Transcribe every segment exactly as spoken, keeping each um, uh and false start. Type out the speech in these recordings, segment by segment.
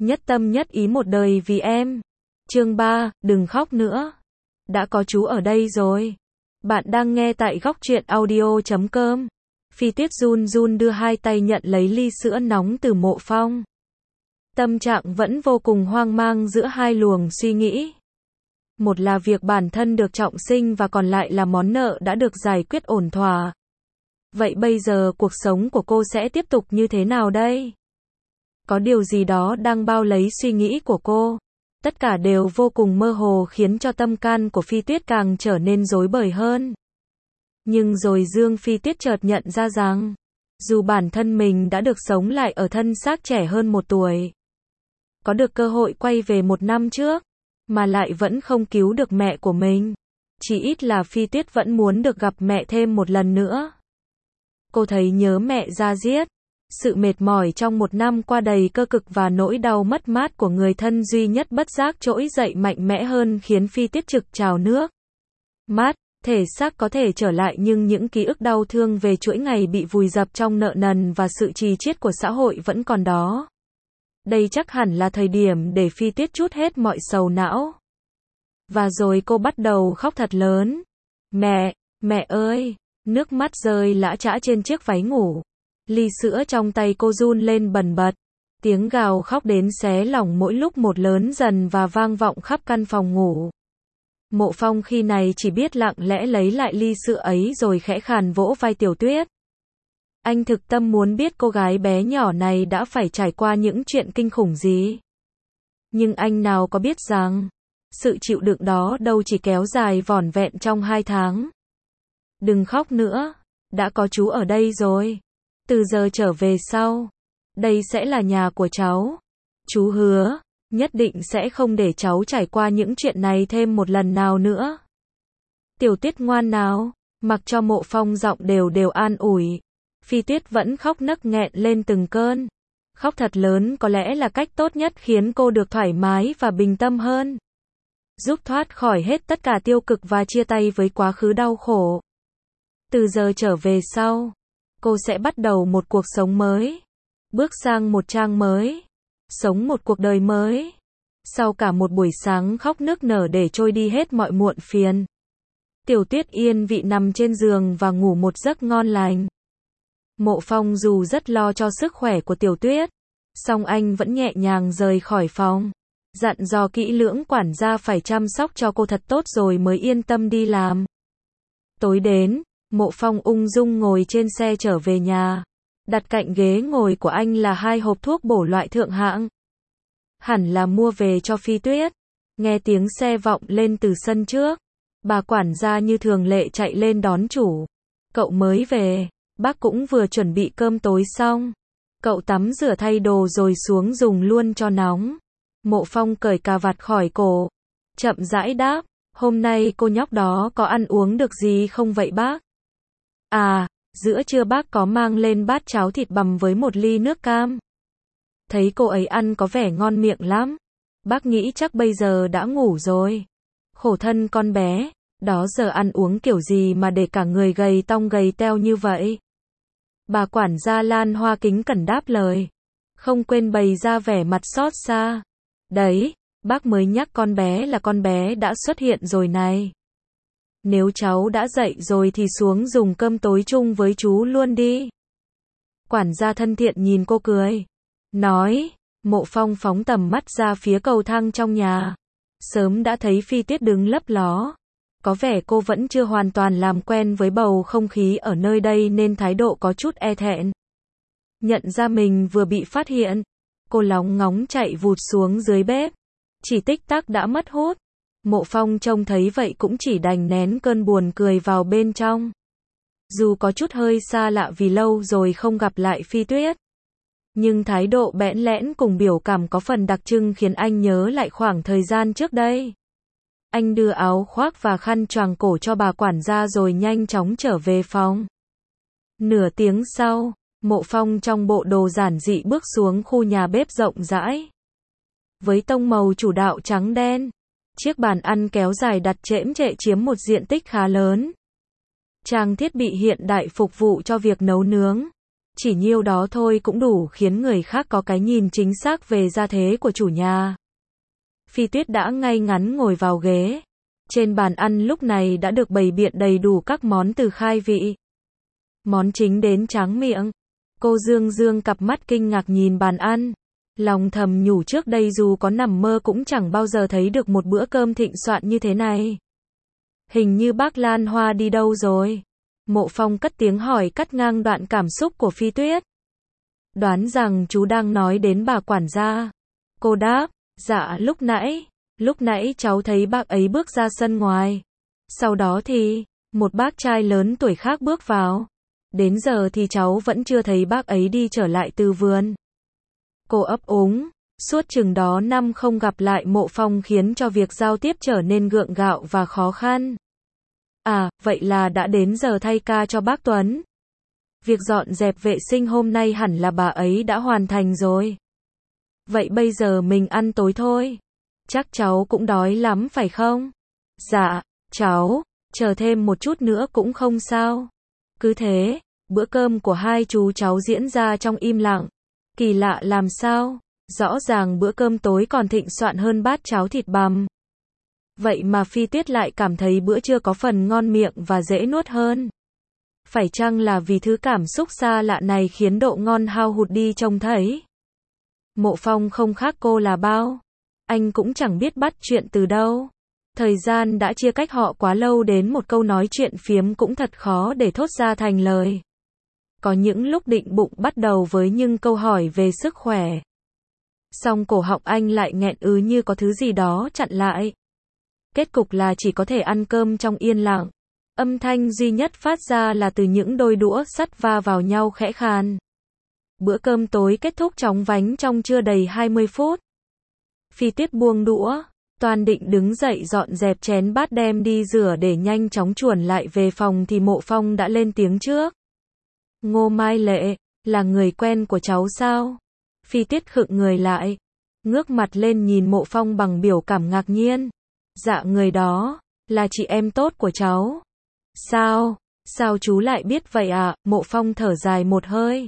nhất tâm nhất ý một đời vì em. Chương ba, đừng khóc nữa. Đã có chú ở đây rồi. Bạn đang nghe tại góc truyện audio chấm com. Phi Tuyết run run đưa hai tay nhận lấy ly sữa nóng từ Mộ Phong. Tâm trạng vẫn vô cùng hoang mang giữa hai luồng suy nghĩ. Một là việc bản thân được trọng sinh và còn lại là món nợ đã được giải quyết ổn thỏa. Vậy bây giờ cuộc sống của cô sẽ tiếp tục như thế nào đây? Có điều gì đó đang bao lấy suy nghĩ của cô. Tất cả đều vô cùng mơ hồ khiến cho tâm can của Phi Tuyết càng trở nên rối bời hơn. Nhưng rồi Dương Phi Tuyết chợt nhận ra rằng, dù bản thân mình đã được sống lại ở thân xác trẻ hơn một tuổi, có được cơ hội quay về một năm trước, mà lại vẫn không cứu được mẹ của mình. Chỉ ít là Phi Tuyết vẫn muốn được gặp mẹ thêm một lần nữa. Cô thấy nhớ mẹ da diết. Sự mệt mỏi trong một năm qua đầy cơ cực và nỗi đau mất mát của người thân duy nhất bất giác trỗi dậy mạnh mẽ hơn khiến Phi Tuyết trực trào nước mắt. Thể xác có thể trở lại nhưng những ký ức đau thương về chuỗi ngày bị vùi dập trong nợ nần và sự trì chiết của xã hội vẫn còn đó. Đây chắc hẳn là thời điểm để Phi Tuyết trút hết mọi sầu não. Và rồi cô bắt đầu khóc thật lớn. Mẹ, mẹ ơi! Nước mắt rơi lã chã trên chiếc váy ngủ. Ly sữa trong tay cô run lên bần bật. Tiếng gào khóc đến xé lòng mỗi lúc một lớn dần và vang vọng khắp căn phòng ngủ. Mộ Phong khi này chỉ biết lặng lẽ lấy lại ly sữa ấy rồi khẽ khàn vỗ vai Tiểu Tuyết. Anh thực tâm muốn biết cô gái bé nhỏ này đã phải trải qua những chuyện kinh khủng gì. Nhưng anh nào có biết rằng, sự chịu đựng đó đâu chỉ kéo dài vỏn vẹn trong hai tháng. Đừng khóc nữa, đã có chú ở đây rồi. Từ giờ trở về sau, đây sẽ là nhà của cháu. Chú hứa, nhất định sẽ không để cháu trải qua những chuyện này thêm một lần nào nữa. Tiểu Tuyết ngoan nào, mặc cho Mộ Phong giọng đều đều an ủi. Phi Tuyết vẫn khóc nấc nghẹn lên từng cơn. Khóc thật lớn có lẽ là cách tốt nhất khiến cô được thoải mái và bình tâm hơn. Giúp thoát khỏi hết tất cả tiêu cực và chia tay với quá khứ đau khổ. Từ giờ trở về sau, cô sẽ bắt đầu một cuộc sống mới. Bước sang một trang mới. Sống một cuộc đời mới. Sau cả một buổi sáng khóc nức nở để trôi đi hết mọi muộn phiền, Tiểu Tuyết yên vị nằm trên giường và ngủ một giấc ngon lành. Mộ Phong dù rất lo cho sức khỏe của Tiểu Tuyết, song anh vẫn nhẹ nhàng rời khỏi phòng, dặn dò kỹ lưỡng quản gia phải chăm sóc cho cô thật tốt rồi mới yên tâm đi làm. Tối đến, Mộ Phong ung dung ngồi trên xe trở về nhà. Đặt cạnh ghế ngồi của anh là hai hộp thuốc bổ loại thượng hạng. Hẳn là mua về cho Phi Tuyết. Nghe tiếng xe vọng lên từ sân trước, bà quản gia như thường lệ chạy lên đón chủ. Cậu mới về, bác cũng vừa chuẩn bị cơm tối xong. Cậu tắm rửa thay đồ rồi xuống dùng luôn cho nóng. Mộ Phong cởi cà vạt khỏi cổ, chậm rãi đáp, hôm nay cô nhóc đó có ăn uống được gì không vậy bác? À, giữa trưa bác có mang lên bát cháo thịt bằm với một ly nước cam. Thấy cô ấy ăn có vẻ ngon miệng lắm. Bác nghĩ chắc bây giờ đã ngủ rồi. Khổ thân con bé, đó giờ ăn uống kiểu gì mà để cả người gầy tong gầy teo như vậy? Bà quản gia Lan Hoa kính cẩn đáp lời, không quên bày ra vẻ mặt xót xa. Đấy, bác mới nhắc con bé là con bé đã xuất hiện rồi này. Nếu cháu đã dậy rồi thì xuống dùng cơm tối chung với chú luôn đi. Quản gia thân thiện nhìn cô cười, nói. Mộ Phong phóng tầm mắt ra phía cầu thang trong nhà. Sớm đã thấy Phi Tuyết đứng lấp ló. Có vẻ cô vẫn chưa hoàn toàn làm quen với bầu không khí ở nơi đây nên thái độ có chút e thẹn. Nhận ra mình vừa bị phát hiện, cô lóng ngóng chạy vụt xuống dưới bếp. Chỉ tích tắc đã mất hút. Mộ Phong trông thấy vậy cũng chỉ đành nén cơn buồn cười vào bên trong. Dù có chút hơi xa lạ vì lâu rồi không gặp lại Phi Tuyết, nhưng thái độ bẽn lẽn cùng biểu cảm có phần đặc trưng khiến anh nhớ lại khoảng thời gian trước đây. Anh đưa áo khoác và khăn choàng cổ cho bà quản gia rồi nhanh chóng trở về phòng. Nửa tiếng sau, Mộ Phong trong bộ đồ giản dị bước xuống khu nhà bếp rộng rãi. Với tông màu chủ đạo trắng đen, chiếc bàn ăn kéo dài đặt chễm chệ chiếm một diện tích khá lớn. Trang thiết bị hiện đại phục vụ cho việc nấu nướng. Chỉ nhiêu đó thôi cũng đủ khiến người khác có cái nhìn chính xác về gia thế của chủ nhà. Phi Tuyết đã ngay ngắn ngồi vào ghế. Trên bàn ăn lúc này đã được bày biện đầy đủ các món từ khai vị. Món chính đến tráng miệng. Cô dương dương cặp mắt kinh ngạc nhìn bàn ăn. Lòng thầm nhủ trước đây dù có nằm mơ cũng chẳng bao giờ thấy được một bữa cơm thịnh soạn như thế này. Hình như bác Lan Hoa đi đâu rồi? Mộ Phong cất tiếng hỏi cắt ngang đoạn cảm xúc của Phi Tuyết. Đoán rằng chú đang nói đến bà quản gia. Cô đáp, dạ lúc nãy, lúc nãy cháu thấy bác ấy bước ra sân ngoài. Sau đó thì, một bác trai lớn tuổi khác bước vào. Đến giờ thì cháu vẫn chưa thấy bác ấy đi trở lại từ vườn. Cô ấp úng, suốt chừng đó năm không gặp lại Mộ Phong khiến cho việc giao tiếp trở nên gượng gạo và khó khăn. À, vậy là đã đến giờ thay ca cho bác Tuấn. Việc dọn dẹp vệ sinh hôm nay hẳn là bà ấy đã hoàn thành rồi. Vậy bây giờ mình ăn tối thôi. Chắc cháu cũng đói lắm phải không? Dạ, cháu, chờ thêm một chút nữa cũng không sao. Cứ thế, bữa cơm của hai chú cháu diễn ra trong im lặng. Kỳ lạ làm sao? Rõ ràng bữa cơm tối còn thịnh soạn hơn bát cháo thịt bằm. Vậy mà Phi Tuyết lại cảm thấy bữa trưa có phần ngon miệng và dễ nuốt hơn. Phải chăng là vì thứ cảm xúc xa lạ này khiến độ ngon hao hụt đi trông thấy? Mộ Phong không khác cô là bao. Anh cũng chẳng biết bắt chuyện từ đâu. Thời gian đã chia cách họ quá lâu đến một câu nói chuyện phiếm cũng thật khó để thốt ra thành lời. Có những lúc định bụng bắt đầu với những câu hỏi về sức khỏe. Song cổ họng anh lại nghẹn ứ như có thứ gì đó chặn lại. Kết cục là chỉ có thể ăn cơm trong yên lặng. Âm thanh duy nhất phát ra là từ những đôi đũa sắt va vào nhau khẽ khàn. Bữa cơm tối kết thúc chóng vánh trong chưa đầy hai mươi phút. Phi Tuyết buông đũa, Toàn định đứng dậy dọn dẹp chén bát đem đi rửa để nhanh chóng chuồn lại về phòng thì Mộ Phong đã lên tiếng trước. Ngô Mai Lệ, là người quen của cháu sao? Phi Tuyết khựng người lại, ngước mặt lên nhìn Mộ Phong bằng biểu cảm ngạc nhiên. Dạ người đó, là chị em tốt của cháu. Sao, sao chú lại biết vậy ạ? À? Mộ Phong thở dài một hơi.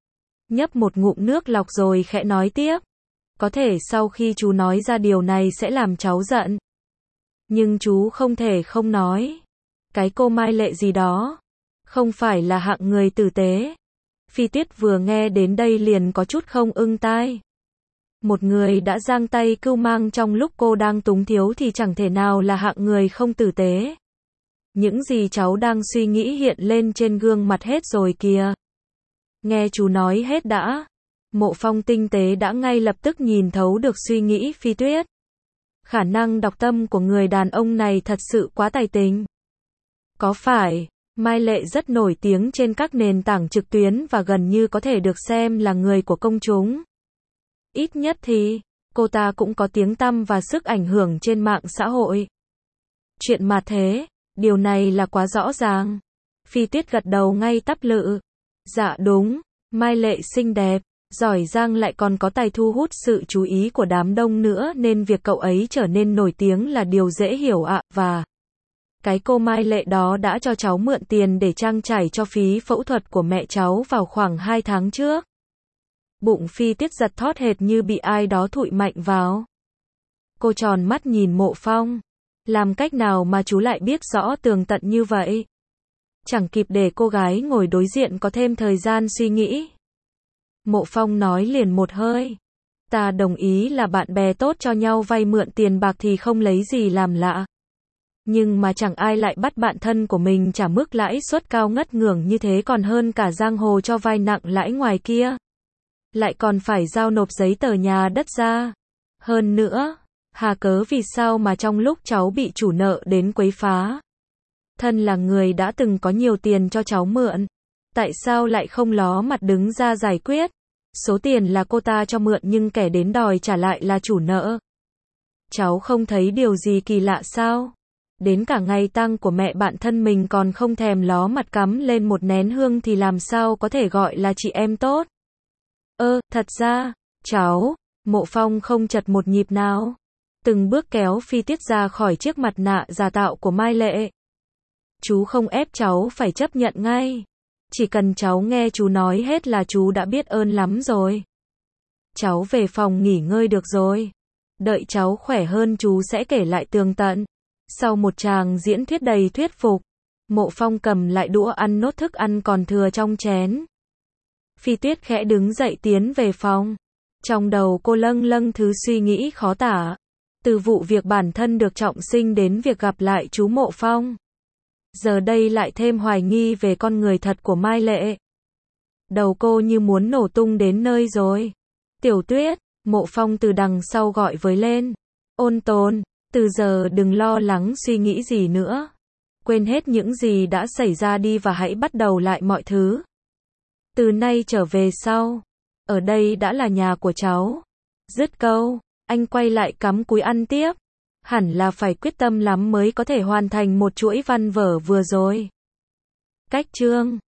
Nhấp một ngụm nước lọc rồi khẽ nói tiếp. Có thể sau khi chú nói ra điều này sẽ làm cháu giận. Nhưng chú không thể không nói. Cái cô Mai Lệ gì đó, không phải là hạng người tử tế. Phi Tuyết vừa nghe đến đây liền có chút không ưng tai. Một người đã giang tay cưu mang trong lúc cô đang túng thiếu thì chẳng thể nào là hạng người không tử tế. Những gì cháu đang suy nghĩ hiện lên trên gương mặt hết rồi kìa. Nghe chú nói hết đã. Mộ Phong tinh tế đã ngay lập tức nhìn thấu được suy nghĩ Phi Tuyết. Khả năng đọc tâm của người đàn ông này thật sự quá tài tình. Có phải, Mai Lệ rất nổi tiếng trên các nền tảng trực tuyến và gần như có thể được xem là người của công chúng. Ít nhất thì, cô ta cũng có tiếng tăm và sức ảnh hưởng trên mạng xã hội. Chuyện mà thế, điều này là quá rõ ràng. Phi Tuyết gật đầu ngay tắp lự. Dạ đúng, Mai Lệ xinh đẹp, giỏi giang lại còn có tài thu hút sự chú ý của đám đông nữa nên việc cậu ấy trở nên nổi tiếng là điều dễ hiểu ạ. À, và cái cô Mai Lệ đó đã cho cháu mượn tiền để trang trải cho phí phẫu thuật của mẹ cháu vào khoảng hai tháng trước. Bụng Phi Tuyết giật thót hệt như bị ai đó thụi mạnh vào. Cô tròn mắt nhìn Mộ Phong. Làm cách nào mà chú lại biết rõ tường tận như vậy? Chẳng kịp để cô gái ngồi đối diện có thêm thời gian suy nghĩ. Mộ Phong nói liền một hơi. Ta đồng ý là bạn bè tốt cho nhau vay mượn tiền bạc thì không lấy gì làm lạ. Nhưng mà chẳng ai lại bắt bạn thân của mình trả mức lãi suất cao ngất ngưởng như thế còn hơn cả giang hồ cho vay nặng lãi ngoài kia. Lại còn phải giao nộp giấy tờ nhà đất ra. Hơn nữa, hà cớ vì sao mà trong lúc cháu bị chủ nợ đến quấy phá. Thân là người đã từng có nhiều tiền cho cháu mượn. Tại sao lại không ló mặt đứng ra giải quyết? Số tiền là cô ta cho mượn nhưng kẻ đến đòi trả lại là chủ nợ. Cháu không thấy điều gì kỳ lạ sao? Đến cả ngày tang của mẹ bạn thân mình còn không thèm ló mặt cắm lên một nén hương thì làm sao có thể gọi là chị em tốt? Ơ, thật ra, cháu, Mộ Phong không chật một nhịp nào. Từng bước kéo Phi Tuyết ra khỏi chiếc mặt nạ giả tạo của Mai Lệ. Chú không ép cháu phải chấp nhận ngay. Chỉ cần cháu nghe chú nói hết là chú đã biết ơn lắm rồi. Cháu về phòng nghỉ ngơi được rồi. Đợi cháu khỏe hơn chú sẽ kể lại tường tận. Sau một tràng diễn thuyết đầy thuyết phục, Mộ Phong cầm lại đũa ăn nốt thức ăn còn thừa trong chén. Phi Tuyết khẽ đứng dậy tiến về phòng. Trong đầu cô lâng lâng thứ suy nghĩ khó tả. Từ vụ việc bản thân được trọng sinh đến việc gặp lại chú Mộ Phong. Giờ đây lại thêm hoài nghi về con người thật của Mai Lệ. Đầu cô như muốn nổ tung đến nơi rồi. Tiểu Tuyết, Mộ Phong từ đằng sau gọi với lên. Ôn Tồn, từ giờ đừng lo lắng suy nghĩ gì nữa. Quên hết những gì đã xảy ra đi và hãy bắt đầu lại mọi thứ. Từ nay trở về sau, ở đây đã là nhà của cháu. Dứt câu, anh quay lại cắm cúi ăn tiếp. Hẳn là phải quyết tâm lắm mới có thể hoàn thành một chuỗi văn vở vừa rồi. Cách chương